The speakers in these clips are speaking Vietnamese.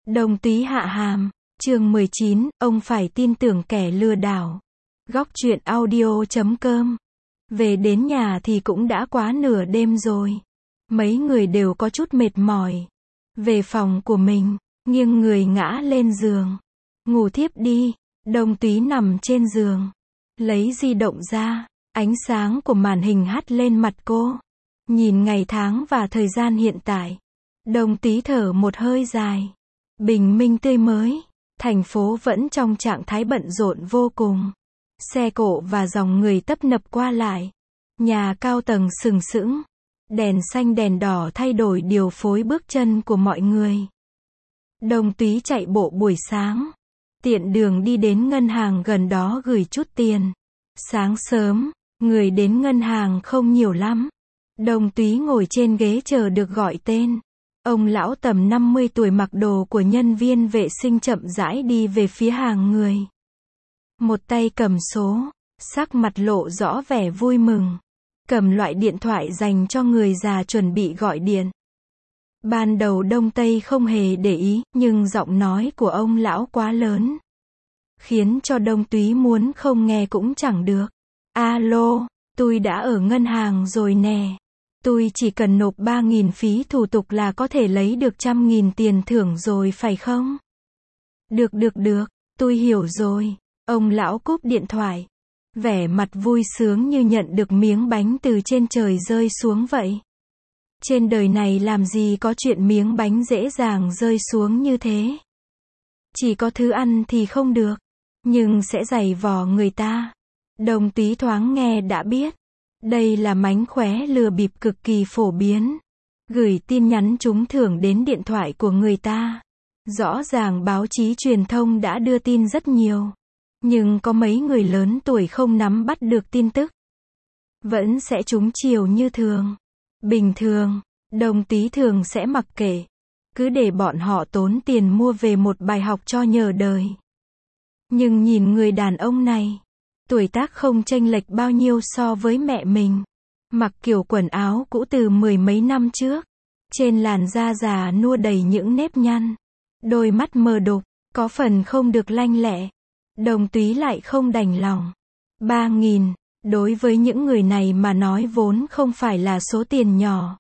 Đồng Túy hạ hàm, chương 19, ông phải tin tưởng kẻ lừa đảo. Góc truyện audio.com. Về đến nhà thì cũng đã quá nửa đêm rồi. Mấy người đều có chút mệt mỏi. Về phòng của mình, nghiêng người ngã lên giường. Ngủ thiếp đi. Đồng Túy nằm trên giường. Lấy di động ra, ánh sáng của màn hình hắt lên mặt cô. Nhìn ngày tháng và thời gian hiện tại. Đồng Túy thở một hơi dài. Bình minh tươi mới, thành phố vẫn trong trạng thái bận rộn vô cùng. Xe cộ và dòng người tấp nập qua lại. Nhà cao tầng sừng sững. Đèn xanh đèn đỏ thay đổi điều phối bước chân của mọi người. Đồng Túy chạy bộ buổi sáng. Tiện đường đi đến ngân hàng gần đó gửi chút tiền. Sáng sớm, người đến ngân hàng không nhiều lắm. Đồng Túy ngồi trên ghế chờ được gọi tên. Ông lão tầm 50 tuổi mặc đồ của nhân viên vệ sinh chậm rãi đi về phía hàng người. Một tay cầm số, sắc mặt lộ rõ vẻ vui mừng. Cầm loại điện thoại dành cho người già chuẩn bị gọi điện. Ban đầu Đông Tây không hề để ý, nhưng giọng nói của ông lão quá lớn. Khiến cho Đông Túy muốn không nghe cũng chẳng được. Alo, tôi đã ở ngân hàng rồi nè. Tôi chỉ cần nộp 3.000 phí thủ tục là có thể lấy được 100.000 tiền thưởng rồi phải không? Được, tôi hiểu rồi. Ông lão cúp điện thoại. Vẻ mặt vui sướng như nhận được miếng bánh từ trên trời rơi xuống vậy. Trên đời này làm gì có chuyện miếng bánh dễ dàng rơi xuống như thế. Chỉ có thứ ăn thì không được, nhưng sẽ giày vò người ta. Đồng Túy thoáng nghe đã biết. Đây là mánh khóe lừa bịp cực kỳ phổ biến. Gửi tin nhắn trúng thưởng đến điện thoại của người ta. Rõ ràng báo chí truyền thông đã đưa tin rất nhiều. Nhưng có mấy người lớn tuổi không nắm bắt được tin tức. Vẫn sẽ trúng chiều như thường. Bình thường, Đồng Túy thường sẽ mặc kệ. Cứ để bọn họ tốn tiền mua về một bài học cho nhờ đời. Nhưng nhìn người đàn ông này. Tuổi tác không chênh lệch bao nhiêu so với mẹ mình. Mặc kiểu quần áo cũ từ 10 mấy năm trước. Trên làn da già nua đầy những nếp nhăn. Đôi mắt mờ đục, có phần không được lanh lẹ. Đồng Túy lại không đành lòng. 3.000, đối với những người này mà nói vốn không phải là số tiền nhỏ.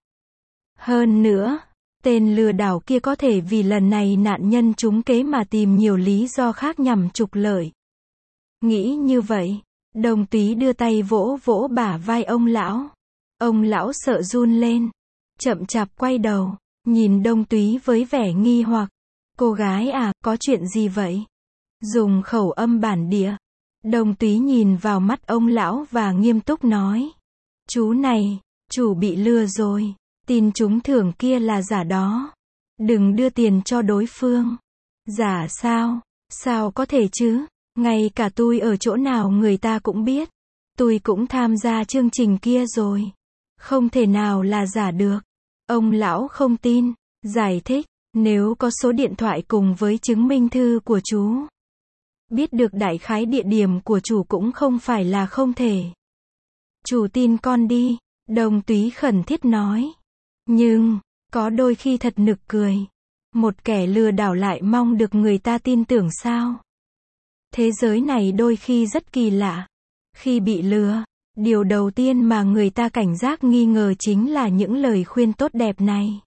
Hơn nữa, tên lừa đảo kia có thể vì lần này nạn nhân trúng kế mà tìm nhiều lý do khác nhằm trục lợi. Nghĩ như vậy, Đồng Túy đưa tay vỗ vỗ bả vai ông lão. Ông lão sợ run lên. Chậm chạp quay đầu, nhìn Đồng Túy với vẻ nghi hoặc. Cô gái à, có chuyện gì vậy? Dùng khẩu âm bản địa. Đồng Túy nhìn vào mắt ông lão và nghiêm túc nói. Chú này, chủ bị lừa rồi. Tin trúng thưởng kia là giả đó. Đừng đưa tiền cho đối phương. Giả sao? Sao có thể chứ? Ngay cả tôi ở chỗ nào người ta cũng biết. Tôi cũng tham gia chương trình kia rồi. Không thể nào là giả được. Ông lão không tin. Giải thích, nếu có số điện thoại cùng với chứng minh thư của chú. Biết được đại khái địa điểm của chủ cũng không phải là không thể. Chủ tin con đi, Đồng Túy khẩn thiết nói. Nhưng, có đôi khi thật nực cười. Một kẻ lừa đảo lại mong được người ta tin tưởng sao? Thế giới này đôi khi rất kỳ lạ. Khi bị lừa, điều đầu tiên mà người ta cảnh giác nghi ngờ chính là những lời khuyên tốt đẹp này.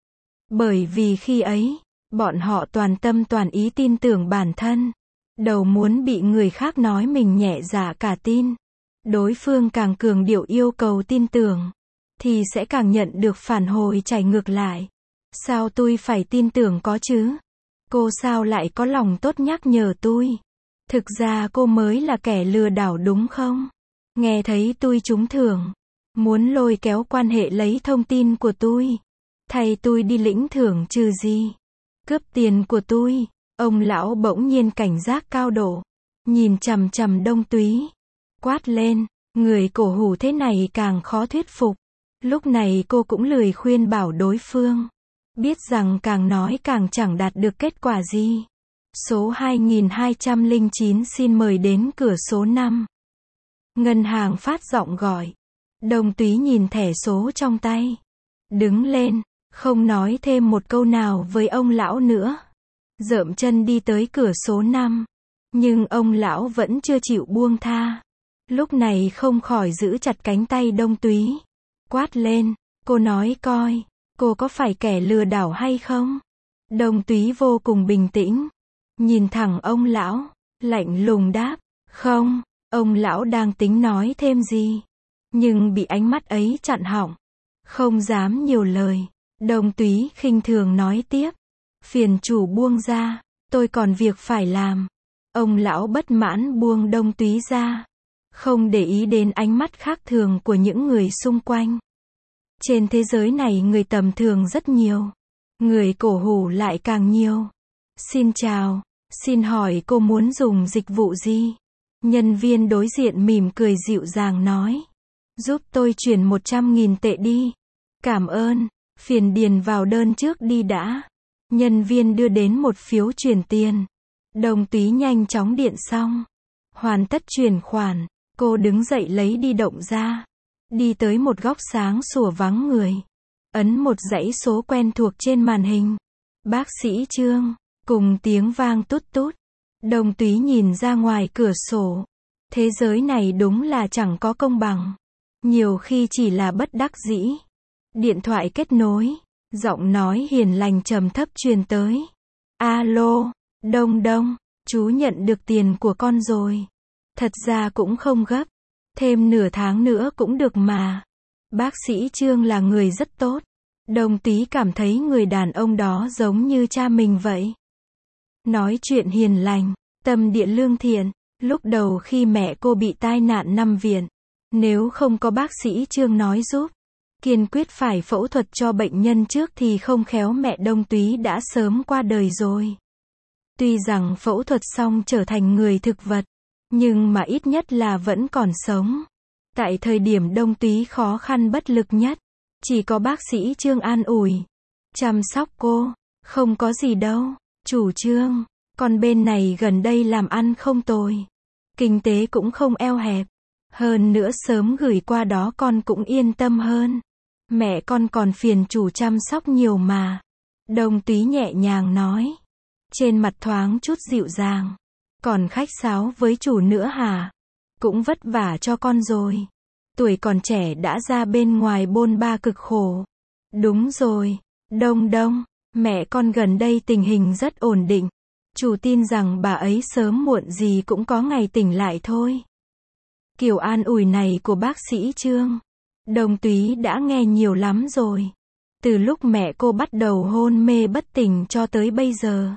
Bởi vì khi ấy, bọn họ toàn tâm toàn ý tin tưởng bản thân. Đầu muốn bị người khác nói mình nhẹ dạ cả tin. Đối phương càng cường điệu yêu cầu tin tưởng, thì sẽ càng nhận được phản hồi chảy ngược lại. Sao tôi phải tin tưởng có chứ? Cô sao lại có lòng tốt nhắc nhở tôi? Thực ra cô mới là kẻ lừa đảo đúng không? Nghe thấy tôi trúng thưởng, muốn lôi kéo quan hệ lấy thông tin của tôi. Thay tôi đi lĩnh thưởng trừ gì? Cướp tiền của tôi. Ông lão bỗng nhiên cảnh giác cao độ. Nhìn chằm chằm Đông Túy. Quát lên, người cổ hủ thế này càng khó thuyết phục. Lúc này cô cũng lười khuyên bảo đối phương. Biết rằng càng nói càng chẳng đạt được kết quả gì. Số 2209 xin mời đến cửa số 5. Ngân hàng phát giọng gọi. Đồng Túy nhìn thẻ số trong tay. Đứng lên, không nói thêm một câu nào với ông lão nữa. Dợm chân đi tới cửa số 5. Nhưng ông lão vẫn chưa chịu buông tha. Lúc này không khỏi giữ chặt cánh tay Đông Túy. Quát lên, cô nói coi, cô có phải kẻ lừa đảo hay không? Đông Túy vô cùng bình tĩnh. Nhìn thẳng ông lão, lạnh lùng đáp, không, ông lão đang tính nói thêm gì. Nhưng bị ánh mắt ấy chặn họng. Không dám nhiều lời. Đông Túy khinh thường nói tiếp. Phiền chủ buông ra, tôi còn việc phải làm. Ông lão bất mãn buông Đông Túy ra. Không để ý đến ánh mắt khác thường của những người xung quanh. Trên thế giới này người tầm thường rất nhiều. Người cổ hủ lại càng nhiều. Xin chào, xin hỏi cô muốn dùng dịch vụ gì? Nhân viên đối diện mỉm cười dịu dàng nói. Giúp tôi chuyển 100.000 tệ đi. Cảm ơn, phiền điền vào đơn trước đi đã. Nhân viên đưa đến một phiếu chuyển tiền. Đông Túy nhanh chóng điện xong. Hoàn tất chuyển khoản, cô đứng dậy lấy di động ra. Đi tới một góc sáng sủa vắng người. Ấn một dãy số quen thuộc trên màn hình. Bác sĩ Trương, cùng tiếng vang tút tút. Đông Túy nhìn ra ngoài cửa sổ. Thế giới này đúng là chẳng có công bằng. Nhiều khi chỉ là bất đắc dĩ. Điện thoại kết nối. Giọng nói hiền lành trầm thấp truyền tới. Alo, Đông Đông, chú nhận được tiền của con rồi. Thật ra cũng không gấp. Thêm nửa tháng nữa cũng được mà. Bác sĩ Trương là người rất tốt. Đông Túy cảm thấy người đàn ông đó giống như cha mình vậy. Nói chuyện hiền lành, tâm địa lương thiện. Lúc đầu khi mẹ cô bị tai nạn nằm viện, nếu không có bác sĩ Trương nói giúp, kiên quyết phải phẫu thuật cho bệnh nhân trước thì không khéo mẹ Đông Túy đã sớm qua đời rồi. Tuy rằng phẫu thuật xong trở thành người thực vật, nhưng mà ít nhất là vẫn còn sống. Tại thời điểm Đông Túy khó khăn bất lực nhất, chỉ có bác sĩ Trương an ủi, chăm sóc cô, không có gì đâu, chủ Trương, con bên này gần đây làm ăn không tồi. Kinh tế cũng không eo hẹp. Hơn nữa sớm gửi qua đó con cũng yên tâm hơn. Mẹ con còn phiền chủ chăm sóc nhiều mà. Đông Túy nhẹ nhàng nói. Trên mặt thoáng chút dịu dàng. Còn khách sáo với chủ nữa hả? Cũng vất vả cho con rồi. Tuổi còn trẻ đã ra bên ngoài bôn ba cực khổ. Đúng rồi, Đông Đông, mẹ con gần đây tình hình rất ổn định. Chủ tin rằng bà ấy sớm muộn gì cũng có ngày tỉnh lại thôi. Kiểu an ủi này của bác sĩ Trương, Đông Túy đã nghe nhiều lắm rồi. Từ lúc mẹ cô bắt đầu hôn mê bất tỉnh cho tới bây giờ.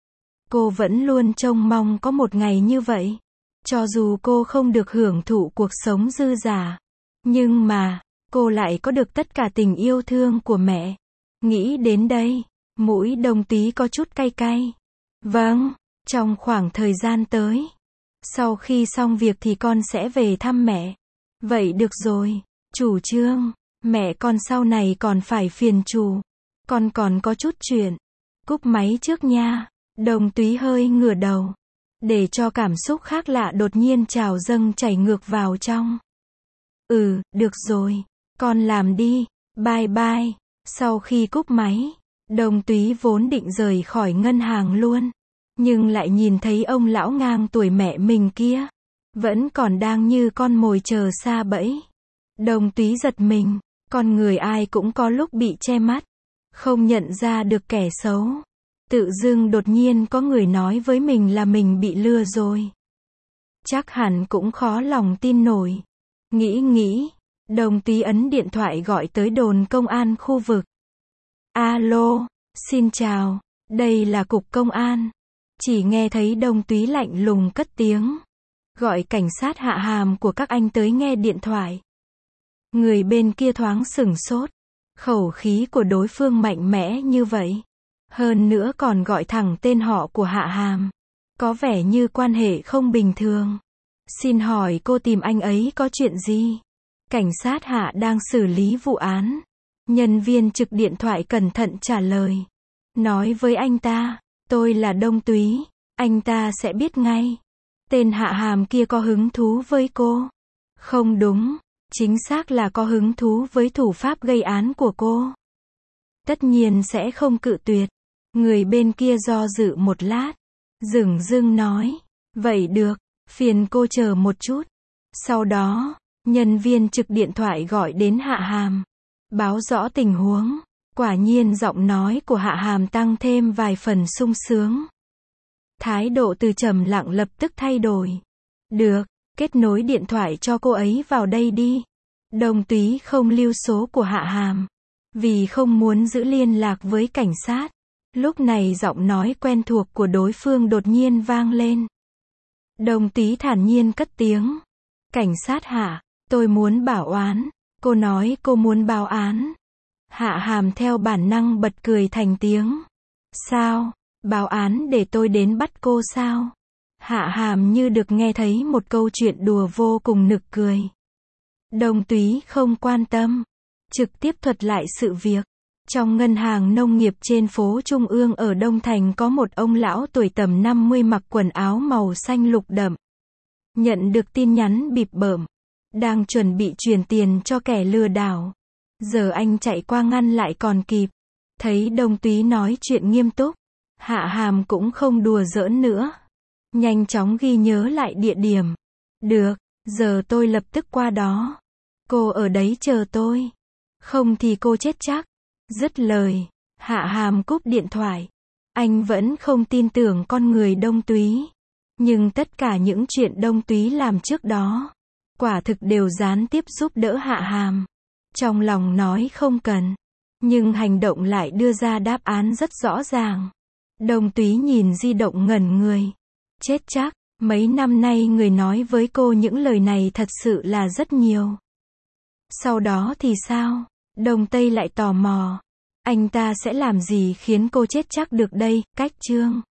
Cô vẫn luôn trông mong có một ngày như vậy. Cho dù cô không được hưởng thụ cuộc sống dư dả. Nhưng mà, cô lại có được tất cả tình yêu thương của mẹ. Nghĩ đến đây, mũi Đông Túy có chút cay cay. Vâng, trong khoảng thời gian tới. Sau khi xong việc thì con sẽ về thăm mẹ. Vậy được rồi, chủ Trương, mẹ con sau này còn phải phiền chủ. Con còn có chút chuyện. Cúp máy trước nha. Đông Túy hơi ngửa đầu. Để cho cảm xúc khác lạ đột nhiên trào dâng chảy ngược vào trong. Được rồi. Con làm đi. Bye bye. Sau khi cúp máy, Đông Túy vốn định rời khỏi ngân hàng luôn. Nhưng lại nhìn thấy ông lão ngang tuổi mẹ mình kia. Vẫn còn đang như con mồi chờ xa bẫy. Đông Túy giật mình. Con người ai cũng có lúc bị che mắt. Không nhận ra được kẻ xấu. Tự dưng đột nhiên có người nói với mình là mình bị lừa rồi. Chắc hẳn cũng khó lòng tin nổi. Nghĩ, Đông Túy ấn điện thoại gọi tới đồn công an khu vực. Alo, xin chào, đây là cục công an. Chỉ nghe thấy Đông Túy lạnh lùng cất tiếng. Gọi cảnh sát Hạ Hàm của các anh tới nghe điện thoại. Người bên kia thoáng sửng sốt. Khẩu khí của đối phương mạnh mẽ như vậy. Hơn nữa còn gọi thẳng tên họ của Hạ Hàm. Có vẻ như quan hệ không bình thường. Xin hỏi cô tìm anh ấy có chuyện gì? Cảnh sát Hạ đang xử lý vụ án. Nhân viên trực điện thoại cẩn thận trả lời. Nói với anh ta, tôi là Đông Túy. Anh ta sẽ biết ngay. Tên Hạ Hàm kia có hứng thú với cô. Không đúng, chính xác là có hứng thú với thủ pháp gây án của cô. Tất nhiên sẽ không cự tuyệt. Người bên kia do dự một lát, dửng dưng nói, vậy được, phiền cô chờ một chút. Sau đó, nhân viên trực điện thoại gọi đến Hạ Hàm, báo rõ tình huống. Quả nhiên giọng nói của Hạ Hàm tăng thêm vài phần sung sướng. Thái độ từ trầm lặng lập tức thay đổi. Được, kết nối điện thoại cho cô ấy vào đây đi. Đồng Túy không lưu số của Hạ Hàm, vì không muốn giữ liên lạc với cảnh sát. Lúc này giọng nói quen thuộc của đối phương đột nhiên vang lên. Đồng Túy thản nhiên cất tiếng. Cảnh sát Hạ, tôi muốn báo án. Cô nói cô muốn báo án. Hạ Hàm theo bản năng bật cười thành tiếng. Sao? Báo án để tôi đến bắt cô sao? Hạ Hàm như được nghe thấy một câu chuyện đùa vô cùng nực cười. Đồng Túy không quan tâm, trực tiếp thuật lại sự việc. Trong ngân hàng nông nghiệp trên phố Trung ương ở Đông Thành có một ông lão tuổi tầm 50 mặc quần áo màu xanh lục đậm. Nhận được tin nhắn bịp bợm, đang chuẩn bị chuyển tiền cho kẻ lừa đảo. Giờ anh chạy qua ngăn lại còn kịp. Thấy Đồng Túy nói chuyện nghiêm túc, Hạ Hàm cũng không đùa giỡn nữa. Nhanh chóng ghi nhớ lại địa điểm. Được, giờ tôi lập tức qua đó. Cô ở đấy chờ tôi. Không thì cô chết chắc. Dứt lời, Hạ Hàm cúp điện thoại. Anh vẫn không tin tưởng con người Đông Túy. Nhưng tất cả những chuyện Đông Túy làm trước đó, quả thực đều gián tiếp giúp đỡ Hạ Hàm. Trong lòng nói không cần, nhưng hành động lại đưa ra đáp án rất rõ ràng. Đồng Túy nhìn di động ngẩn người. Chết chắc, mấy năm nay người nói với cô những lời này thật sự là rất nhiều. Sau đó thì sao? Đồng Tây lại tò mò. Anh ta sẽ làm gì khiến cô chết chắc được đây? Cách chương